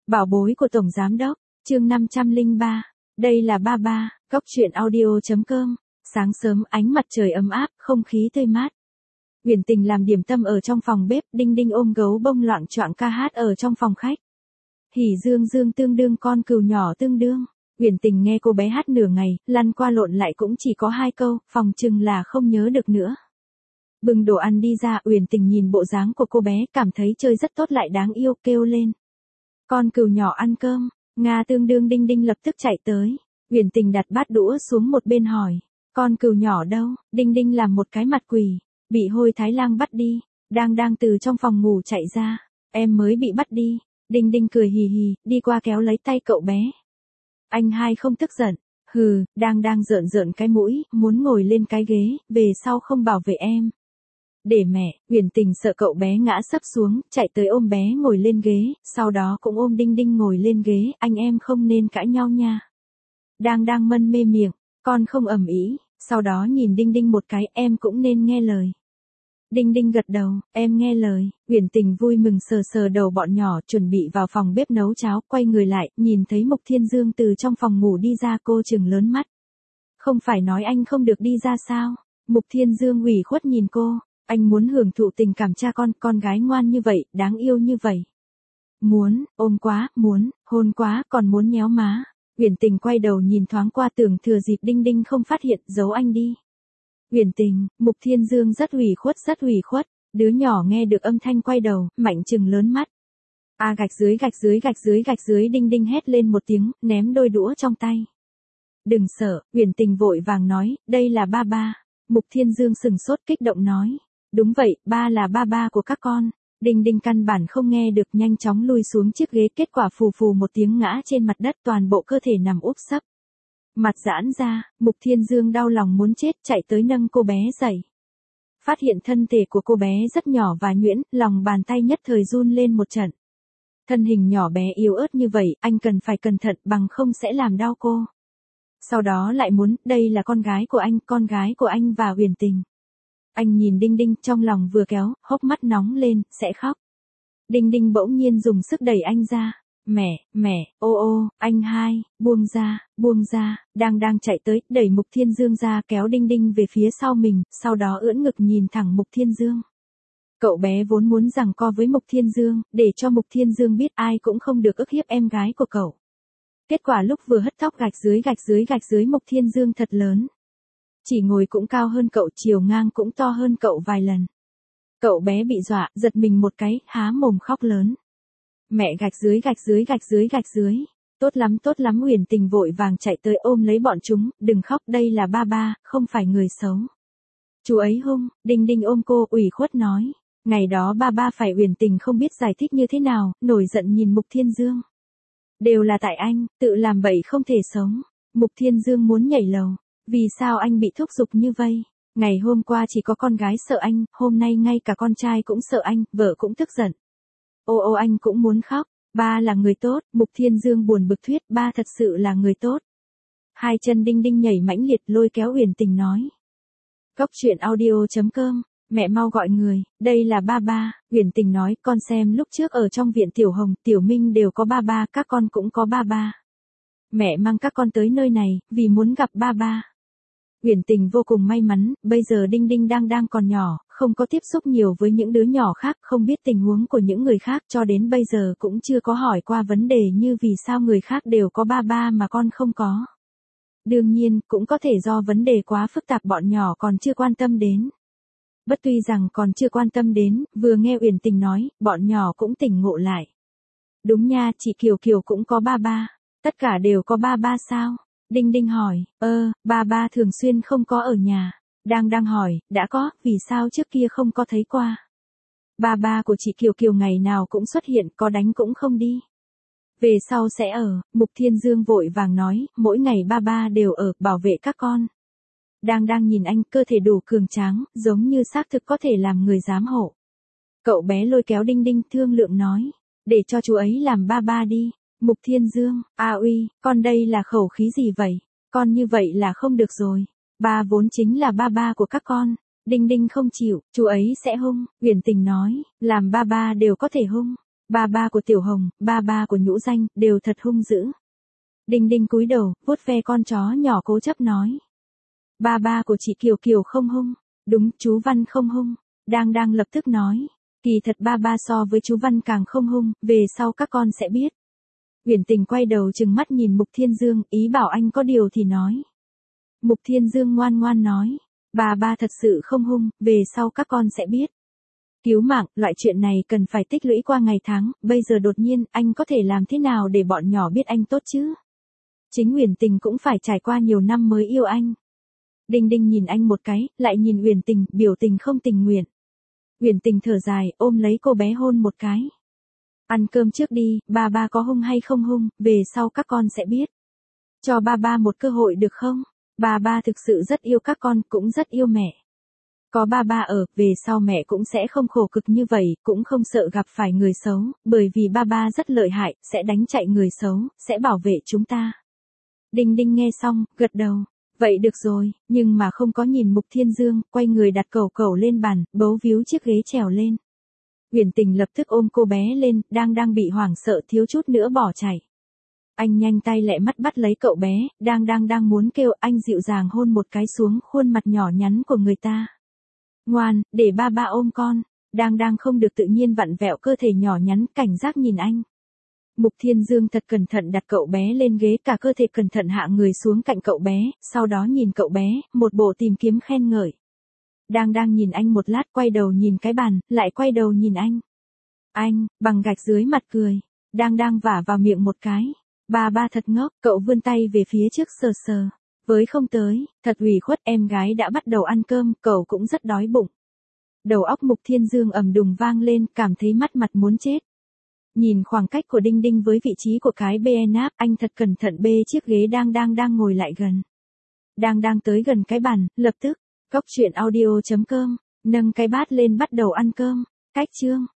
Bảo bối của Tổng Giám Đốc, chương 503. Đây là ba ba, góc truyện audio.com. Sáng sớm ánh mặt trời ấm áp, không khí tươi mát. Uyển Tình làm điểm tâm ở trong phòng bếp, Đinh Đinh ôm gấu bông loạng choạng ca hát ở trong phòng khách. Hỉ dương dương tương đương con cừu nhỏ tương đương. Uyển Tình nghe cô bé hát nửa ngày, lăn qua lộn lại cũng chỉ có 2 câu, phòng chừng là không nhớ được nữa. Bưng đồ ăn đi ra, Uyển Tình nhìn bộ dáng của cô bé, cảm thấy chơi rất tốt lại đáng yêu, kêu lên. Con cừu nhỏ ăn cơm, Nga tương đương. Đinh Đinh lập tức chạy tới. Uyển Tình đặt bát đũa xuống một bên hỏi, con cừu nhỏ đâu? Đinh Đinh làm một cái mặt quỷ, bị Hôi Thái Lang bắt đi, đang từ trong phòng ngủ chạy ra, em mới bị bắt đi. Đinh Đinh cười hì hì, đi qua kéo lấy tay cậu bé. Anh hai không tức giận, hừ, đang rợn cái mũi, muốn ngồi lên cái ghế, về sau không bảo vệ em. Để mẹ. Uyển Tình sợ cậu bé ngã sấp xuống, chạy tới ôm bé ngồi lên ghế, sau đó cũng ôm Đinh Đinh ngồi lên ghế, anh em không nên cãi nhau nha. Đang mân mê miệng, con không ầm ĩ, sau đó nhìn Đinh Đinh một cái, em cũng nên nghe lời. Đinh Đinh gật đầu, em nghe lời. Uyển Tình vui mừng sờ đầu bọn nhỏ, chuẩn bị vào phòng bếp nấu cháo, quay người lại, nhìn thấy Mục Thiên Dương từ trong phòng ngủ đi ra, cô trừng lớn mắt. Không phải nói anh không được đi ra sao? Mục Thiên Dương ủy khuất nhìn cô. Anh muốn hưởng thụ tình cảm cha con gái ngoan như vậy, đáng yêu như vậy. Muốn, ôm quá, muốn, hôn quá, còn muốn nhéo má. Uyển Tình quay đầu nhìn thoáng qua, tưởng thừa dịp Đinh Đinh không phát hiện, giấu anh đi. Uyển Tình. Mục Thiên Dương rất ủy khuất. Đứa nhỏ nghe được âm thanh quay đầu, mạnh trừng lớn mắt. A gạch dưới. Đinh Đinh hét lên một tiếng, ném đôi đũa trong tay. Đừng sợ. Uyển Tình vội vàng nói, đây là ba ba. Mục Thiên Dương sừng sốt kích động nói. Đúng vậy, ba là ba ba của các con. Đinh Đinh căn bản không nghe được, nhanh chóng lui xuống chiếc ghế, kết quả phù một tiếng ngã trên mặt đất, toàn bộ cơ thể nằm úp sấp. Mặt giãn ra, Mục Thiên Dương đau lòng muốn chết, chạy tới nâng cô bé dậy. Phát hiện thân thể của cô bé rất nhỏ và nhuyễn, lòng bàn tay nhất thời run lên một trận. Thân hình nhỏ bé yếu ớt như vậy, anh cần phải cẩn thận, bằng không sẽ làm đau cô. Sau đó lại muốn, đây là con gái của anh và Uyển Tình. Anh nhìn Đinh Đinh, trong lòng vừa kéo, hốc mắt nóng lên, sẽ khóc. Đinh Đinh bỗng nhiên dùng sức đẩy anh ra. Mẹ, ô, anh hai, buông ra, đang chạy tới, đẩy Mục Thiên Dương ra, kéo Đinh Đinh về phía sau mình, sau đó ưỡn ngực nhìn thẳng Mục Thiên Dương. Cậu bé vốn muốn giằng co với Mục Thiên Dương, để cho Mục Thiên Dương biết ai cũng không được ức hiếp em gái của cậu. Kết quả lúc vừa hất tóc gạch dưới Mục Thiên Dương thật lớn. Chỉ ngồi cũng cao hơn cậu, chiều ngang cũng to hơn cậu vài lần. Cậu bé bị dọa, giật mình một cái, há mồm khóc lớn. Mẹ gạch dưới. Tốt lắm. Uyển Tình vội vàng chạy tới ôm lấy bọn chúng, đừng khóc, đây là ba ba, không phải người xấu. Chú ấy hung. Đinh Đinh ôm cô, ủy khuất nói. Ngày đó ba ba phải. Uyển Tình không biết giải thích như thế nào, nổi giận nhìn Mục Thiên Dương. Đều là tại anh, tự làm bậy không thể sống. Mục Thiên Dương muốn nhảy lầu. Vì sao anh bị thúc giục như vậy? Ngày hôm qua chỉ có con gái sợ anh, hôm nay ngay cả con trai cũng sợ anh, vợ cũng tức giận. Ô anh cũng muốn khóc, ba là người tốt. Mục Thiên Dương buồn bực thuyết, ba thật sự là người tốt. Hai chân Đinh Đinh nhảy mãnh liệt, lôi kéo Uyển Tình nói. Góc truyện audio.com, mẹ mau gọi người, đây là ba ba. Uyển Tình nói, con xem lúc trước ở trong viện Tiểu Hồng, Tiểu Minh đều có ba ba, các con cũng có ba ba. Mẹ mang các con tới nơi này, vì muốn gặp ba ba. Uyển Tình vô cùng may mắn, bây giờ Đinh Đinh đang còn nhỏ, không có tiếp xúc nhiều với những đứa nhỏ khác, không biết tình huống của những người khác, cho đến bây giờ cũng chưa có hỏi qua vấn đề như vì sao người khác đều có ba ba mà con không có. Đương nhiên, cũng có thể do vấn đề quá phức tạp bọn nhỏ còn chưa quan tâm đến. Bất tuy rằng còn chưa quan tâm đến, vừa nghe Uyển Tình nói, bọn nhỏ cũng tỉnh ngộ lại. Đúng nha, chị Kiều cũng có ba ba. Tất cả đều có ba ba sao? Đinh Đinh hỏi, ba ba thường xuyên không có ở nhà. Đang hỏi, đã có, vì sao trước kia không có thấy qua? Ba ba của chị Kiều ngày nào cũng xuất hiện, có đánh cũng không đi. Về sau sẽ ở. Mục Thiên Dương vội vàng nói, mỗi ngày ba ba đều ở, bảo vệ các con. Đang nhìn anh, cơ thể đủ cường tráng, giống như xác thực có thể làm người giám hộ. Cậu bé lôi kéo Đinh Đinh, thương lượng nói, để cho chú ấy làm ba ba đi. Mục Thiên Dương, uy, con đây là khẩu khí gì vậy? Con như vậy là không được rồi. Ba vốn chính là ba ba của các con. Đinh Đinh không chịu, chú ấy sẽ hung. Uyển Tình nói, làm ba ba đều có thể hung. Ba ba của Tiểu Hồng, ba ba của Nhũ Danh, đều thật hung dữ. Đinh Đinh cúi đầu, vuốt ve con chó nhỏ cố chấp nói. Ba ba của chị Kiều Kiều không hung. Đúng, chú Văn không hung. Đang lập tức nói. Kỳ thật ba ba so với chú Văn càng không hung, về sau các con sẽ biết. Uyển Tình quay đầu trừng mắt nhìn Mục Thiên Dương, ý bảo anh có điều thì nói. Mục Thiên Dương ngoan ngoan nói. Ba ba thật sự không hung, về sau các con sẽ biết. Cứu mạng, loại chuyện này cần phải tích lũy qua ngày tháng, bây giờ đột nhiên, anh có thể làm thế nào để bọn nhỏ biết anh tốt chứ? Chính Uyển Tình cũng phải trải qua nhiều năm mới yêu anh. Đinh Đinh nhìn anh một cái, lại nhìn Uyển Tình, biểu tình không tình nguyện. Uyển Tình thở dài, ôm lấy cô bé hôn một cái. Ăn cơm trước đi, ba ba có hung hay không hung, về sau các con sẽ biết. Cho ba ba một cơ hội được không? Ba ba thực sự rất yêu các con, cũng rất yêu mẹ. Có ba ba ở, về sau mẹ cũng sẽ không khổ cực như vậy, cũng không sợ gặp phải người xấu, bởi vì ba ba rất lợi hại, sẽ đánh chạy người xấu, sẽ bảo vệ chúng ta. Đinh Đinh nghe xong, gật đầu. Vậy được rồi, nhưng mà không có nhìn Mục Thiên Dương, quay người đặt cẩu cẩu lên bàn, bấu víu chiếc ghế trèo lên. Uyển Tình lập tức ôm cô bé lên, đang bị hoảng sợ thiếu chút nữa bỏ chạy. Anh nhanh tay lẹ mắt bắt lấy cậu bé, đang muốn kêu, anh dịu dàng hôn một cái xuống khuôn mặt nhỏ nhắn của người ta. Ngoan, để ba ba ôm con. Đang không được tự nhiên vặn vẹo cơ thể nhỏ nhắn, cảnh giác nhìn anh. Mục Thiên Dương thật cẩn thận đặt cậu bé lên ghế, cả cơ thể cẩn thận hạ người xuống cạnh cậu bé, sau đó nhìn cậu bé, một bộ tìm kiếm khen ngợi. Đang nhìn anh một lát, quay đầu nhìn cái bàn, lại quay đầu nhìn anh. Anh, bằng gạch dưới mặt cười. Đang vả vào miệng một cái. Ba ba thật ngốc, cậu vươn tay về phía trước sờ sờ. Với không tới, thật ủy khuất, em gái đã bắt đầu ăn cơm, cậu cũng rất đói bụng. Đầu óc Mục Thiên Dương ầm đùng vang lên, cảm thấy mắt mặt muốn chết. Nhìn khoảng cách của Đinh Đinh với vị trí của cái bê náp, anh thật cẩn thận bê chiếc ghế đang ngồi lại gần. Đang tới gần cái bàn, lập tức, cốc truyện audio.com, nâng cái bát lên bắt đầu ăn cơm. Cách chương